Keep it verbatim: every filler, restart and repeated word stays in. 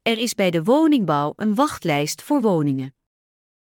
Er is bij de woningbouw een wachtlijst voor woningen.